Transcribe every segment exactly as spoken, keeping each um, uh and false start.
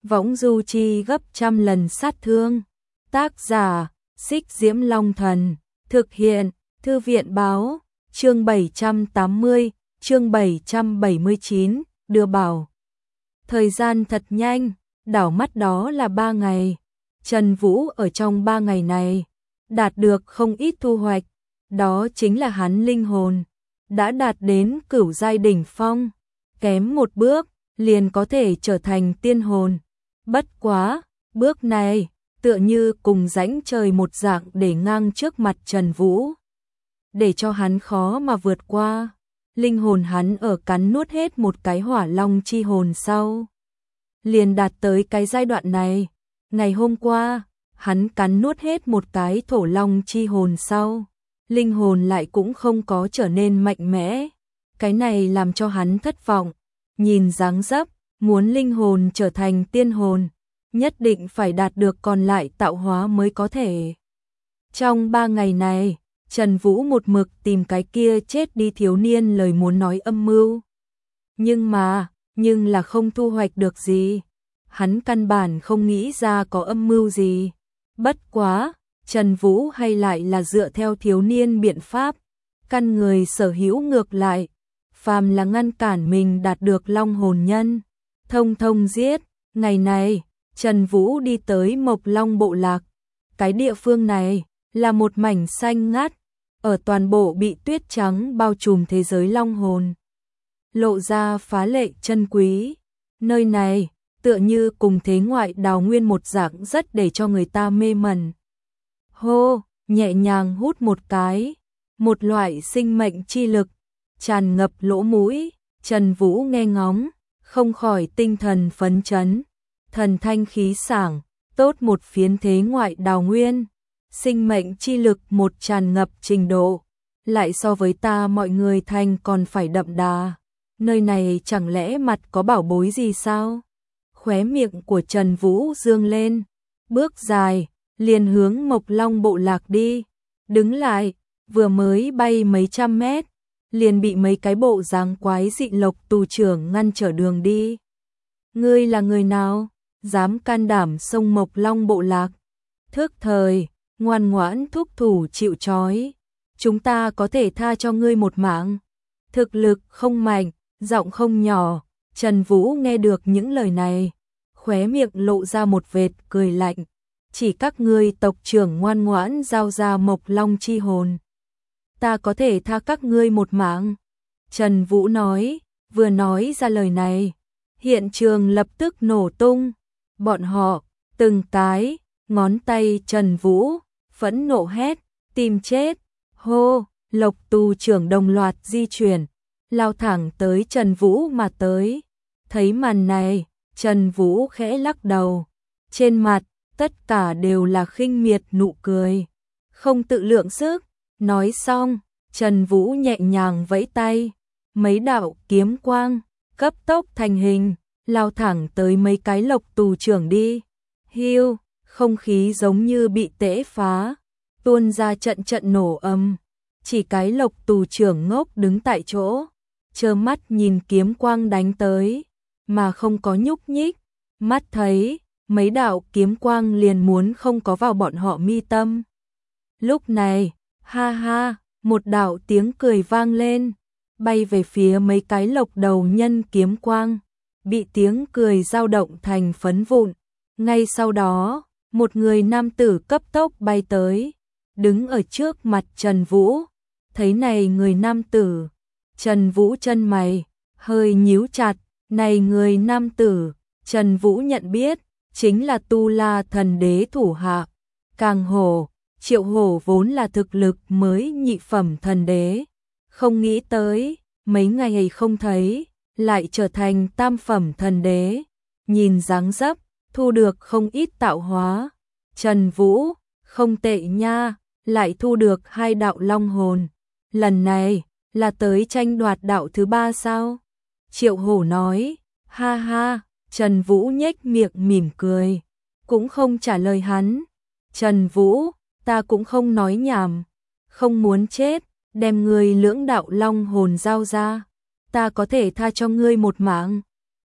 võng du chi gấp trăm lần sát thương. Tác giả, Xích Diễm Long Thần, thực hiện, Thư viện Báo, chương bảy trăm tám mươi, chương bảy trăm bảy mươi chín, đưa bảo. Thời gian thật nhanh, đảo mắt đó là ba ngày. Trần Vũ ở trong ba ngày này, đạt được không ít thu hoạch, đó chính là hắn linh hồn, đã đạt đến cửu giai đỉnh phong, kém một bước, liền có thể trở thành tiên hồn. Bất quá, bước này, tựa như cùng rãnh trời một dạng để ngang trước mặt Trần Vũ. Để cho hắn khó mà vượt qua, linh hồn hắn ở cắn nuốt hết một cái hỏa long chi hồn sau. Liền đạt tới cái giai đoạn này, ngày hôm qua, hắn cắn nuốt hết một cái thổ long chi hồn sau. Linh hồn lại cũng không có trở nên mạnh mẽ. Cái này làm cho hắn thất vọng. Nhìn dáng dấp, muốn linh hồn trở thành tiên hồn, nhất định phải đạt được còn lại tạo hóa mới có thể. Trong ba ngày này, Trần Vũ một mực tìm cái kia chết đi thiếu niên lời muốn nói âm mưu. Nhưng mà, nhưng là không thu hoạch được gì. Hắn căn bản không nghĩ ra có âm mưu gì. Bất quá, Trần Vũ hay lại là dựa theo thiếu niên biện pháp, căn người sở hữu ngược lại, phàm là ngăn cản mình đạt được long hồn nhân, thông thông giết. Ngày này, Trần Vũ đi tới Mộc Long bộ lạc. Cái địa phương này là một mảnh xanh ngắt, ở toàn bộ bị tuyết trắng bao trùm thế giới long hồn, lộ ra phá lệ chân quý. Nơi này tựa như cùng thế ngoại đào nguyên một dạng, rất để cho người ta mê mẩn. Hô, nhẹ nhàng hút một cái, một loại sinh mệnh chi lực tràn ngập lỗ mũi. Trần Vũ nghe ngóng, không khỏi tinh thần phấn chấn, thần thanh khí sảng, tốt một phiến thế ngoại đào nguyên. Sinh mệnh chi lực một tràn ngập trình độ, lại so với ta mọi người thành còn phải đậm đà. Nơi này chẳng lẽ mặt có bảo bối gì sao? Khóe miệng của Trần Vũ dương lên, bước dài, liền hướng Mộc Long bộ lạc đi. Đứng lại, vừa mới bay mấy trăm mét, liền bị mấy cái bộ dáng quái dị lộc tù trưởng ngăn trở đường đi. Ngươi là người nào? Dám can đảm xông Mộc Long bộ lạc? Thức thời, ngoan ngoãn thúc thủ chịu trói. Chúng ta có thể tha cho ngươi một mạng. Thực lực không mạnh, giọng không nhỏ. Trần Vũ nghe được những lời này, khóe miệng lộ ra một vệt cười lạnh. Chỉ các ngươi tộc trưởng ngoan ngoãn giao ra Mộc Long chi hồn, ta có thể tha các ngươi một mạng. Trần Vũ nói, vừa nói ra lời này, hiện trường lập tức nổ tung. Bọn họ, từng cái, ngón tay Trần Vũ, phẫn nộ hét, tìm chết. Hô, lộc tù trưởng đồng loạt di chuyển, lao thẳng tới Trần Vũ mà tới. Thấy màn này, Trần Vũ khẽ lắc đầu, trên mặt tất cả đều là khinh miệt nụ cười, không tự lượng sức. Nói xong, Trần Vũ nhẹ nhàng vẫy tay, mấy đạo kiếm quang cấp tốc thành hình, lao thẳng tới mấy cái lộc tù trưởng đi. Hiu, không khí giống như bị tễ phá, tuôn ra trận trận nổ âm. Chỉ cái lộc tù trưởng ngốc đứng tại chỗ, trơ mắt nhìn kiếm quang đánh tới, mà không có nhúc nhích. Mắt thấy mấy đạo kiếm quang liền muốn không có vào bọn họ mi tâm. Lúc này, ha ha, một đạo tiếng cười vang lên, bay về phía mấy cái lộc đầu nhân kiếm quang, bị tiếng cười dao động thành phấn vụn. Ngay sau đó, một người nam tử cấp tốc bay tới, đứng ở trước mặt Trần Vũ. Thấy này người nam tử, Trần Vũ chân mày hơi nhíu chặt. Này người nam tử, Trần Vũ nhận biết, chính là Tu La thần đế thủ hạ Càng Hổ. Triệu Hổ vốn là thực lực mới nhị phẩm thần đế, không nghĩ tới, mấy ngày không thấy, lại trở thành tam phẩm thần đế. Nhìn dáng dấp, thu được không ít tạo hóa. Trần Vũ, không tệ nha, lại thu được hai đạo long hồn. Lần này, là tới tranh đoạt đạo thứ ba sao? Triệu Hổ nói, ha ha. Trần Vũ nhếch miệng mỉm cười, cũng không trả lời hắn. Trần Vũ, ta cũng không nói nhảm, không muốn chết, đem ngươi lưỡng đạo long hồn giao ra, ta có thể tha cho ngươi một mạng.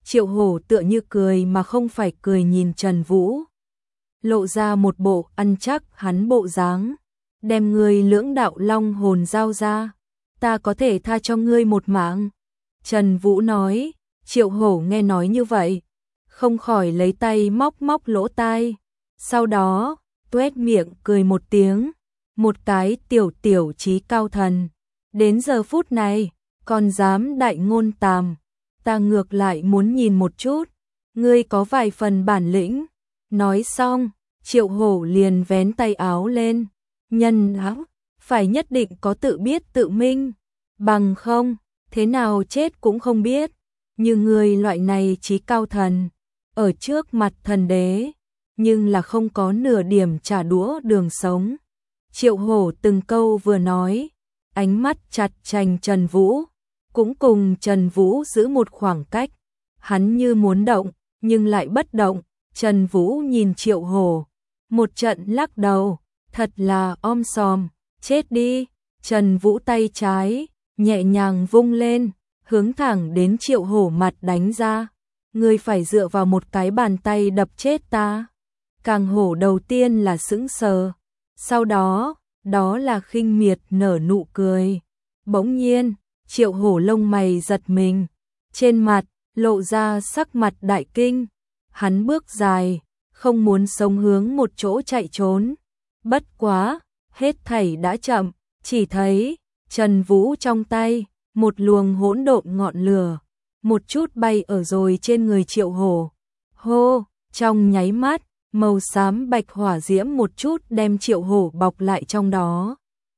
Triệu Hổ tựa như cười mà không phải cười nhìn Trần Vũ. Lộ ra một bộ ăn chắc hắn bộ dáng. Đem ngươi lưỡng đạo long hồn giao ra. Ta có thể tha cho ngươi một mạng. Trần Vũ nói. Triệu Hổ nghe nói như vậy. Không khỏi lấy tay móc móc lỗ tai. Sau đó, tuét miệng cười một tiếng. Một cái tiểu tiểu trí cao thần. Đến giờ phút này, còn dám đại ngôn tàm. Ta ngược lại muốn nhìn một chút. Ngươi có vài phần bản lĩnh. Nói xong, Triệu Hổ liền vén tay áo lên. Nhân áo, phải nhất định có tự biết tự minh. Bằng không, thế nào chết cũng không biết. Như người loại này trí cao thần. Ở trước mặt thần đế. Nhưng là không có nửa điểm trả đũa đường sống. Triệu Hổ từng câu vừa nói. Ánh mắt chặt chành Trần Vũ. Cũng cùng Trần Vũ giữ một khoảng cách. Hắn như muốn động, nhưng lại bất động. Trần Vũ nhìn Triệu Hổ. Một trận lắc đầu. Thật là om sòm. Chết đi. Trần Vũ tay trái, nhẹ nhàng vung lên. Hướng thẳng đến Triệu Hổ mặt đánh ra. Ngươi phải dựa vào một cái bàn tay đập chết ta. Càng Hổ đầu tiên là sững sờ. Sau đó, đó là khinh miệt nở nụ cười. Bỗng nhiên, Triệu Hổ lông mày giật mình. Trên mặt, lộ ra sắc mặt đại kinh. Hắn bước dài, không muốn sống hướng một chỗ chạy trốn. Bất quá, hết thảy đã chậm, chỉ thấy Trần Vũ trong tay, một luồng hỗn độn ngọn lửa, một chút bay ở rồi trên người Triệu Hổ. Hô, trong nháy mắt, màu xám bạch hỏa diễm một chút đem Triệu Hổ bọc lại trong đó.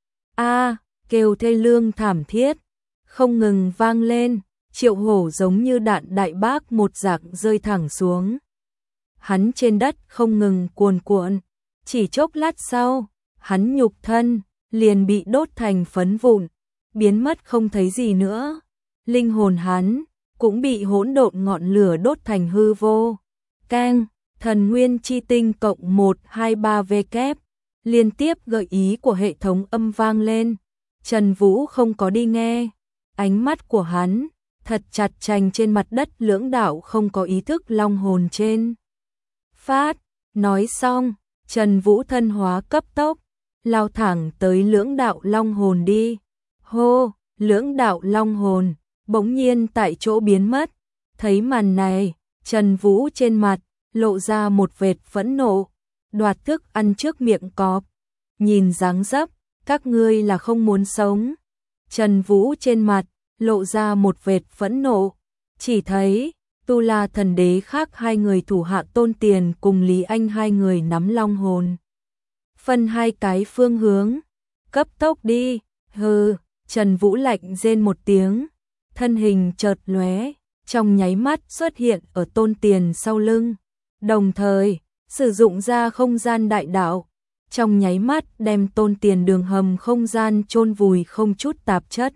A, kêu thê lương thảm thiết, không ngừng vang lên, Triệu Hổ giống như đạn đại bác một dạng rơi thẳng xuống. Hắn trên đất không ngừng cuồn cuộn, chỉ chốc lát sau, hắn nhục thân liền bị đốt thành phấn vụn, biến mất không thấy gì nữa. Linh hồn hắn cũng bị hỗn độn ngọn lửa đốt thành hư vô. Keng, thần nguyên chi tinh cộng một hai ba v kép, liên tiếp gợi ý của hệ thống âm vang lên. Trần Vũ không có đi nghe, ánh mắt của hắn thật chặt chành trên mặt đất lưỡng đạo không có ý thức long hồn trên. Phát, nói xong, Trần Vũ thân hóa cấp tốc, lao thẳng tới lưỡng đạo long hồn đi. Hô, lưỡng đạo long hồn, bỗng nhiên tại chỗ biến mất. Thấy màn này, Trần Vũ trên mặt, lộ ra một vệt phẫn nộ, đoạt thức ăn trước miệng cọp. Nhìn dáng dấp, các ngươi là không muốn sống. Trần Vũ trên mặt, lộ ra một vệt phẫn nộ, chỉ thấy Tu La thần đế khác hai người thủ hạ Tôn Tiền cùng Lý Anh hai người nắm long hồn. Phân hai cái phương hướng, cấp tốc đi, hừ, Trần Vũ lạnh rên một tiếng, thân hình chợt lóe, trong nháy mắt xuất hiện ở Tôn Tiền sau lưng, đồng thời sử dụng ra không gian đại đạo, trong nháy mắt đem Tôn Tiền đường hầm không gian chôn vùi không chút tạp chất.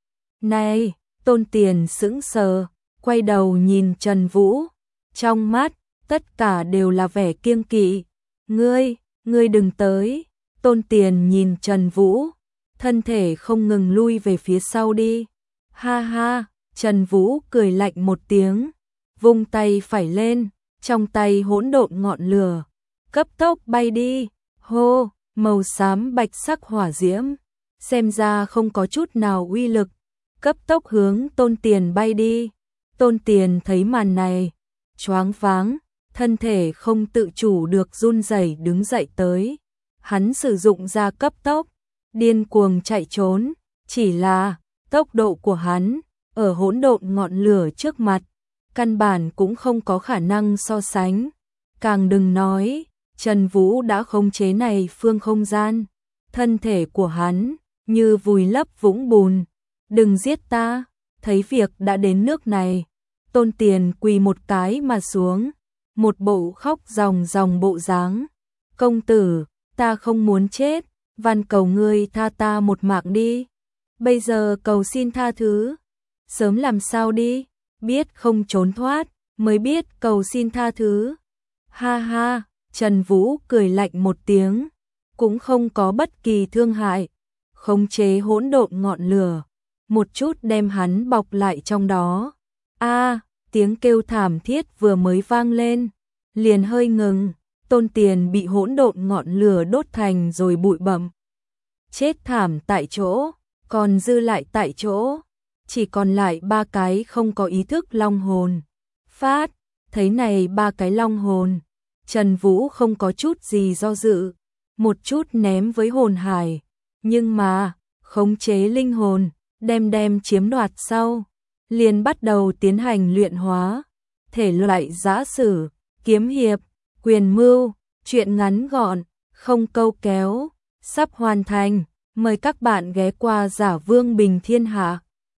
Này, Tôn Tiền sững sờ, quay đầu nhìn Trần Vũ, trong mắt tất cả đều là vẻ kiêng kỵ. Ngươi, ngươi đừng tới. Tôn Tiền nhìn Trần Vũ, thân thể không ngừng lui về phía sau đi. Ha ha, Trần Vũ cười lạnh một tiếng, vung tay phải lên, trong tay hỗn độn ngọn lửa, cấp tốc bay đi. Hô, màu xám bạch sắc hỏa diễm, xem ra không có chút nào uy lực, cấp tốc hướng Tôn Tiền bay đi. Tôn Tiền thấy màn này, choáng váng, thân thể không tự chủ được run rẩy đứng dậy tới. Hắn sử dụng ra cấp tốc, điên cuồng chạy trốn, chỉ là tốc độ của hắn ở hỗn độn ngọn lửa trước mặt, căn bản cũng không có khả năng so sánh. Càng đừng nói, Trần Vũ đã khống chế này phương không gian, thân thể của hắn như vùi lấp vũng bùn. Đừng giết ta, thấy việc đã đến nước này. Tôn Tiền quỳ một cái mà xuống, một bộ khóc ròng ròng bộ dáng. Công tử, ta không muốn chết, van cầu ngươi tha ta một mạng đi. Bây giờ cầu xin tha thứ, sớm làm sao đi, biết không trốn thoát, mới biết cầu xin tha thứ. Ha ha, Trần Vũ cười lạnh một tiếng, cũng không có bất kỳ thương hại, khống chế hỗn độn ngọn lửa, một chút đem hắn bọc lại trong đó. A, tiếng kêu thảm thiết vừa mới vang lên, liền hơi ngừng, Tôn Tiền bị hỗn độn ngọn lửa đốt thành rồi bụi bặm. Chết thảm tại chỗ, còn dư lại tại chỗ, chỉ còn lại ba cái không có ý thức long hồn. Phát, thấy này ba cái long hồn, Trần Vũ không có chút gì do dự, một chút ném với hồn hải, nhưng mà, khống chế linh hồn, đem đem chiếm đoạt sau, liền bắt đầu tiến hành luyện hóa, thể loại giã sử, kiếm hiệp, quyền mưu, truyện ngắn gọn, không câu kéo, sắp hoàn thành, mời các bạn ghé qua Giả Vương Bình Thiên Hạ.